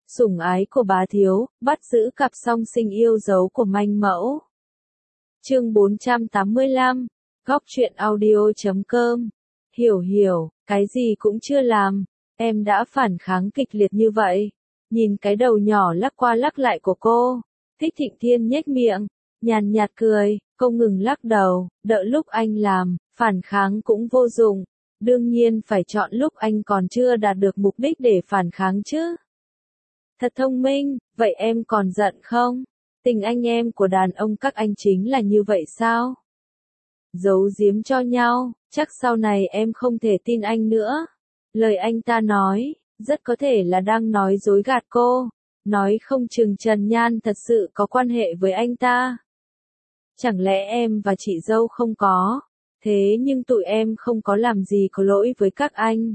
Sủng ái của bá thiếu, bắt giữ cặp song sinh yêu dấu của manh mẫu. Chương 485, góc truyện audio.com. Hiểu, cái gì cũng chưa làm, em đã phản kháng kịch liệt như vậy. Nhìn cái đầu nhỏ lắc qua lắc lại của cô, Thích Thịnh Thiên nhếch miệng, nhàn nhạt cười, không ngừng lắc đầu, đợi lúc anh làm, phản kháng cũng vô dụng. Đương nhiên phải chọn lúc anh còn chưa đạt được mục đích để phản kháng chứ. Thật thông minh, vậy em còn giận không? Tình anh em của đàn ông các anh chính là như vậy sao? Giấu giếm cho nhau, chắc sau này em không thể tin anh nữa. Lời anh ta nói, rất có thể là đang nói dối gạt cô, nói không chừng Trần Nhan thật sự có quan hệ với anh ta. Chẳng lẽ em và chị dâu không có, thế nhưng tụi em không có làm gì có lỗi với các anh.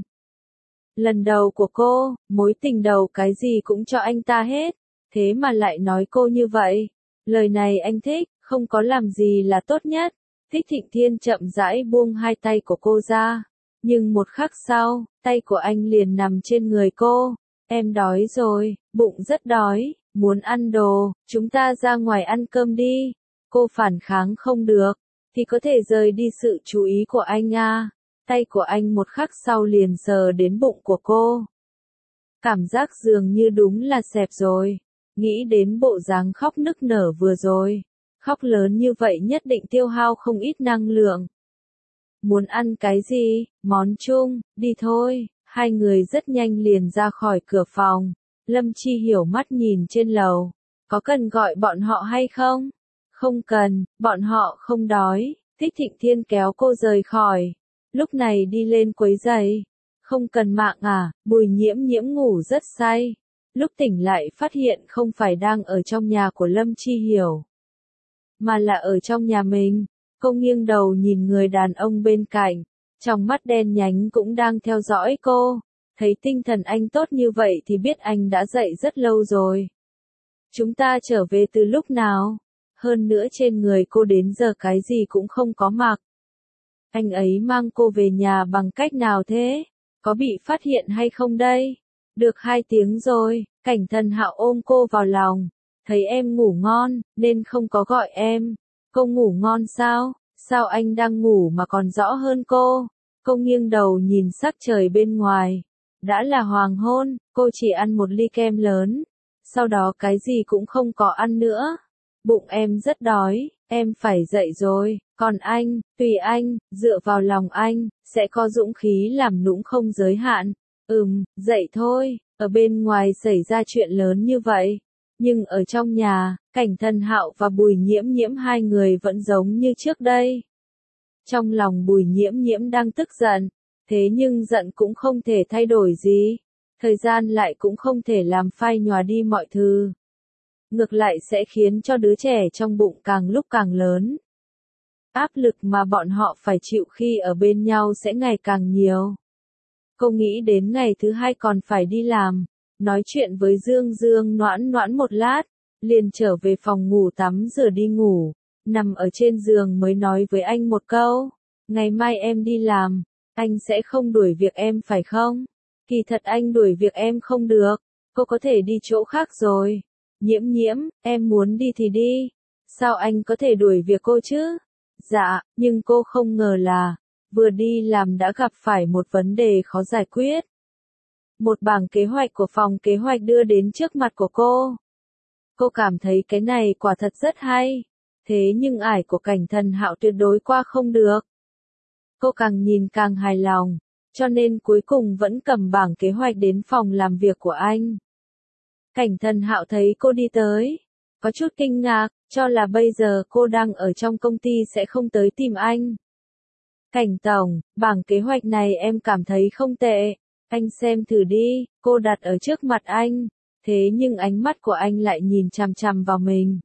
Lần đầu của cô, mối tình đầu cái gì cũng cho anh ta hết, thế mà lại nói cô như vậy. Lời này anh thích, không có làm gì là tốt nhất. Thích Thịnh Thiên chậm rãi buông hai tay của cô ra, nhưng một khắc sau, tay của anh liền nằm trên người cô. Em đói rồi, bụng rất đói, muốn ăn đồ, chúng ta ra ngoài ăn cơm đi. Cô phản kháng không được, thì có thể rời đi sự chú ý của anh à. Tay của anh một khắc sau liền sờ đến bụng của cô. Cảm giác dường như đúng là xẹp rồi. Nghĩ đến bộ dáng khóc nức nở vừa rồi. Khóc lớn như vậy nhất định tiêu hao không ít năng lượng. Muốn ăn cái gì, món chung, đi thôi. Hai người rất nhanh liền ra khỏi cửa phòng. Lâm Chi Hiểu mắt nhìn trên lầu. Có cần gọi bọn họ hay không? Không cần, bọn họ không đói. Thích Thịnh Thiên kéo cô rời khỏi. Lúc này đi lên quấy giày. Không cần mạng à, Bùi Nhiễm Nhiễm ngủ rất say. Lúc tỉnh lại phát hiện không phải đang ở trong nhà của Lâm Chi Hiểu, mà là ở trong nhà mình. Cô nghiêng đầu nhìn người đàn ông bên cạnh, trong mắt đen nhánh cũng đang theo dõi cô. Thấy tinh thần anh tốt như vậy thì biết anh đã dậy rất lâu rồi. Chúng ta trở về từ lúc nào? Hơn nữa trên người cô đến giờ cái gì cũng không có mặc. Anh ấy mang cô về nhà bằng cách nào thế? Có bị phát hiện hay không đây? Được 2 tiếng rồi, Cảnh Thần Hạo ôm cô vào lòng. Thấy em ngủ ngon, nên không có gọi em. Cô ngủ ngon sao? Sao anh đang ngủ mà còn rõ hơn cô? Cô nghiêng đầu nhìn sắc trời bên ngoài. Đã là hoàng hôn, cô chỉ ăn một ly kem lớn. Sau đó cái gì cũng không có ăn nữa. Bụng em rất đói, em phải dậy rồi. Còn anh, tùy anh, dựa vào lòng anh, sẽ có dũng khí làm nũng không giới hạn. Dậy thôi, ở bên ngoài xảy ra chuyện lớn như vậy. Nhưng ở trong nhà, Cảnh Thần Hạo và Bùi Nhiễm Nhiễm hai người vẫn giống như trước đây. Trong lòng Bùi Nhiễm Nhiễm đang tức giận, thế nhưng giận cũng không thể thay đổi gì. Thời gian lại cũng không thể làm phai nhòa đi mọi thứ. Ngược lại sẽ khiến cho đứa trẻ trong bụng càng lúc càng lớn. Áp lực mà bọn họ phải chịu khi ở bên nhau sẽ ngày càng nhiều. Cô nghĩ đến ngày thứ 2 còn phải đi làm, nói chuyện với Dương Dương noãn noãn một lát, liền trở về phòng ngủ tắm rửa đi ngủ, nằm ở trên giường mới nói với anh một câu, ngày mai em đi làm, anh sẽ không đuổi việc em phải không? Kỳ thật anh đuổi việc em không được, cô có thể đi chỗ khác rồi. Nhiễm Nhiễm, em muốn đi thì đi, sao anh có thể đuổi việc cô chứ? Dạ, nhưng cô không ngờ là, vừa đi làm đã gặp phải một vấn đề khó giải quyết. Một bảng kế hoạch của phòng kế hoạch đưa đến trước mặt của cô. Cô cảm thấy cái này quả thật rất hay, thế nhưng ải của Cảnh Thần Hạo tuyệt đối qua không được. Cô càng nhìn càng hài lòng, cho nên cuối cùng vẫn cầm bảng kế hoạch đến phòng làm việc của anh. Cảnh Thần Hạo thấy cô đi tới, có chút kinh ngạc, cho là bây giờ cô đang ở trong công ty sẽ không tới tìm anh. Cảnh tổng, bảng kế hoạch này em cảm thấy không tệ, anh xem thử đi, cô đặt ở trước mặt anh, thế nhưng ánh mắt của anh lại nhìn chằm chằm vào mình.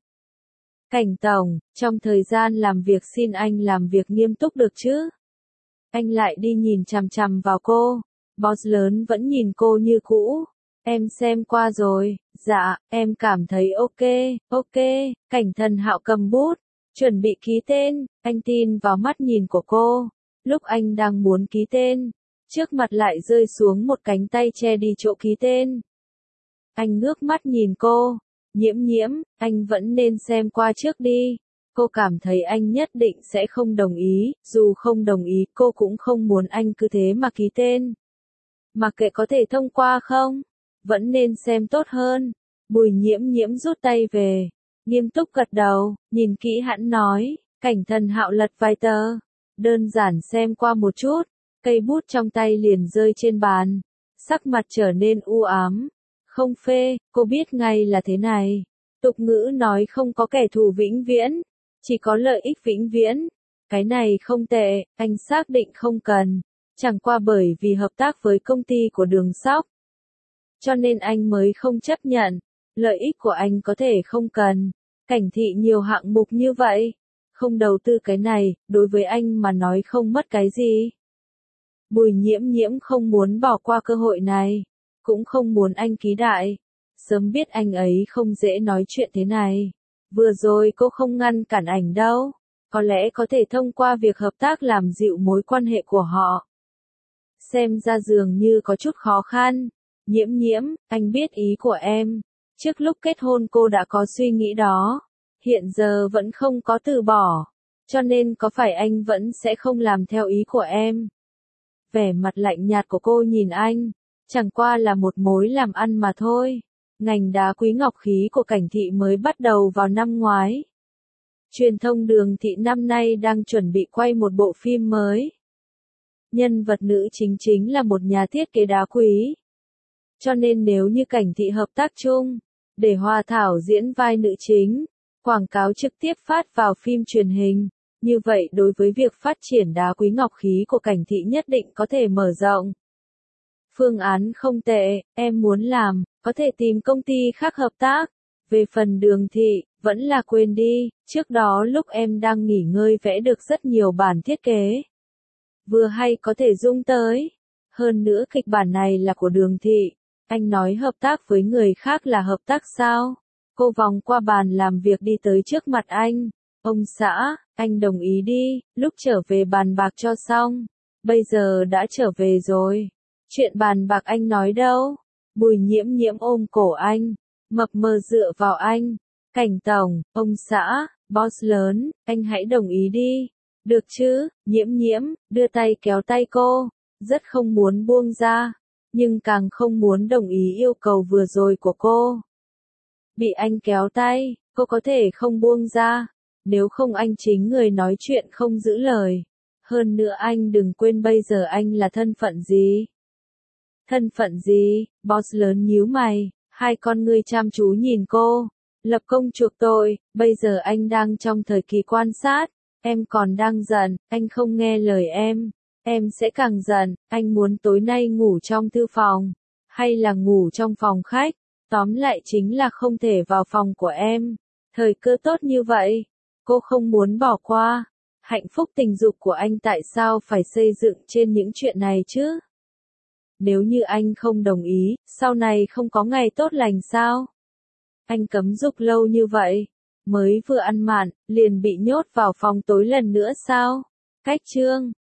Cảnh tổng, trong thời gian làm việc xin anh làm việc nghiêm túc được chứ? Anh lại đi nhìn chằm chằm vào cô, boss lớn vẫn nhìn cô như cũ. Em xem qua rồi, dạ, em cảm thấy ok, Cảnh Thần Hạo cầm bút, chuẩn bị ký tên, anh tin vào mắt nhìn của cô. Lúc anh đang muốn ký tên, trước mặt lại rơi xuống một cánh tay che đi chỗ ký tên. Anh ngước mắt nhìn cô. Nhiễm nhiễm, anh vẫn nên xem qua trước đi. Cô cảm thấy anh nhất định sẽ không đồng ý, dù không đồng ý cô cũng không muốn anh cứ thế mà ký tên. Mặc kệ có thể thông qua không, vẫn nên xem tốt hơn. Bùi nhiễm nhiễm rút tay về, nghiêm túc gật đầu, nhìn kỹ hẳn nói, Cảnh Thần Hạo lật vài tờ, đơn giản xem qua một chút, cây bút trong tay liền rơi trên bàn, sắc mặt trở nên u ám. Không phê, cô biết ngay là thế này. Tục ngữ nói không có kẻ thù vĩnh viễn, chỉ có lợi ích vĩnh viễn. Cái này không tệ, anh xác định không cần. Chẳng qua bởi vì hợp tác với công ty của Đường Sóc, cho nên anh mới không chấp nhận. Lợi ích của anh có thể không cần. Cảnh thị nhiều hạng mục như vậy. Không đầu tư cái này, đối với anh mà nói không mất cái gì. Bùi nhiễm nhiễm không muốn bỏ qua cơ hội này. Cũng không muốn anh ký đại. Sớm biết anh ấy không dễ nói chuyện thế này. Vừa rồi cô không ngăn cản ảnh đâu. Có lẽ có thể thông qua việc hợp tác làm dịu mối quan hệ của họ. Xem ra dường như có chút khó khăn. Nhiễm nhiễm, anh biết ý của em. Trước lúc kết hôn cô đã có suy nghĩ đó. Hiện giờ vẫn không có từ bỏ. Cho nên có phải anh vẫn sẽ không làm theo ý của em? Vẻ mặt lạnh nhạt của cô nhìn anh. Chẳng qua là một mối làm ăn mà thôi. Ngành đá quý ngọc khí của Cảnh thị mới bắt đầu vào năm ngoái. Truyền thông Đường thị năm nay đang chuẩn bị quay một bộ phim mới. Nhân vật nữ chính là một nhà thiết kế đá quý. Cho nên nếu như Cảnh thị hợp tác chung, để Hoa Thảo diễn vai nữ chính, quảng cáo trực tiếp phát vào phim truyền hình, như vậy đối với việc phát triển đá quý ngọc khí của Cảnh thị nhất định có thể mở rộng. Phương án không tệ, em muốn làm, có thể tìm công ty khác hợp tác. Về phần Đường thị, vẫn là quên đi, trước đó lúc em đang nghỉ ngơi vẽ được rất nhiều bản thiết kế. Vừa hay có thể dung tới. Hơn nữa kịch bản này là của Đường thị. Anh nói hợp tác với người khác là hợp tác sao? Cô vòng qua bàn làm việc đi tới trước mặt anh. Ông xã, anh đồng ý đi, lúc trở về bàn bạc cho xong. Bây giờ đã trở về rồi. Chuyện bàn bạc anh nói đâu? Bùi nhiễm nhiễm ôm cổ anh. Mập mờ dựa vào anh. Cảnh tổng, ông xã, boss lớn, anh hãy đồng ý đi. Được chứ, nhiễm nhiễm, đưa tay kéo tay cô. Rất không muốn buông ra. Nhưng càng không muốn đồng ý yêu cầu vừa rồi của cô. Bị anh kéo tay, cô có thể không buông ra. Nếu không anh chính người nói chuyện không giữ lời. Hơn nữa anh đừng quên bây giờ anh là thân phận gì. Thân phận gì? Boss lớn nhíu mày, hai con ngươi chăm chú nhìn cô. Lập công chuộc tội, bây giờ anh đang trong thời kỳ quan sát. Em còn đang giận, anh không nghe lời em sẽ càng giận. Anh muốn tối nay ngủ trong thư phòng, hay là ngủ trong phòng khách. Tóm lại chính là không thể vào phòng của em. Thời cơ tốt như vậy, cô không muốn bỏ qua. Hạnh phúc tình dục của anh tại sao phải xây dựng trên những chuyện này chứ? Nếu như anh không đồng ý, sau này không có ngày tốt lành sao? Anh cấm dục lâu như vậy, mới vừa ăn mạn, liền bị nhốt vào phòng tối lần nữa sao? Cách chương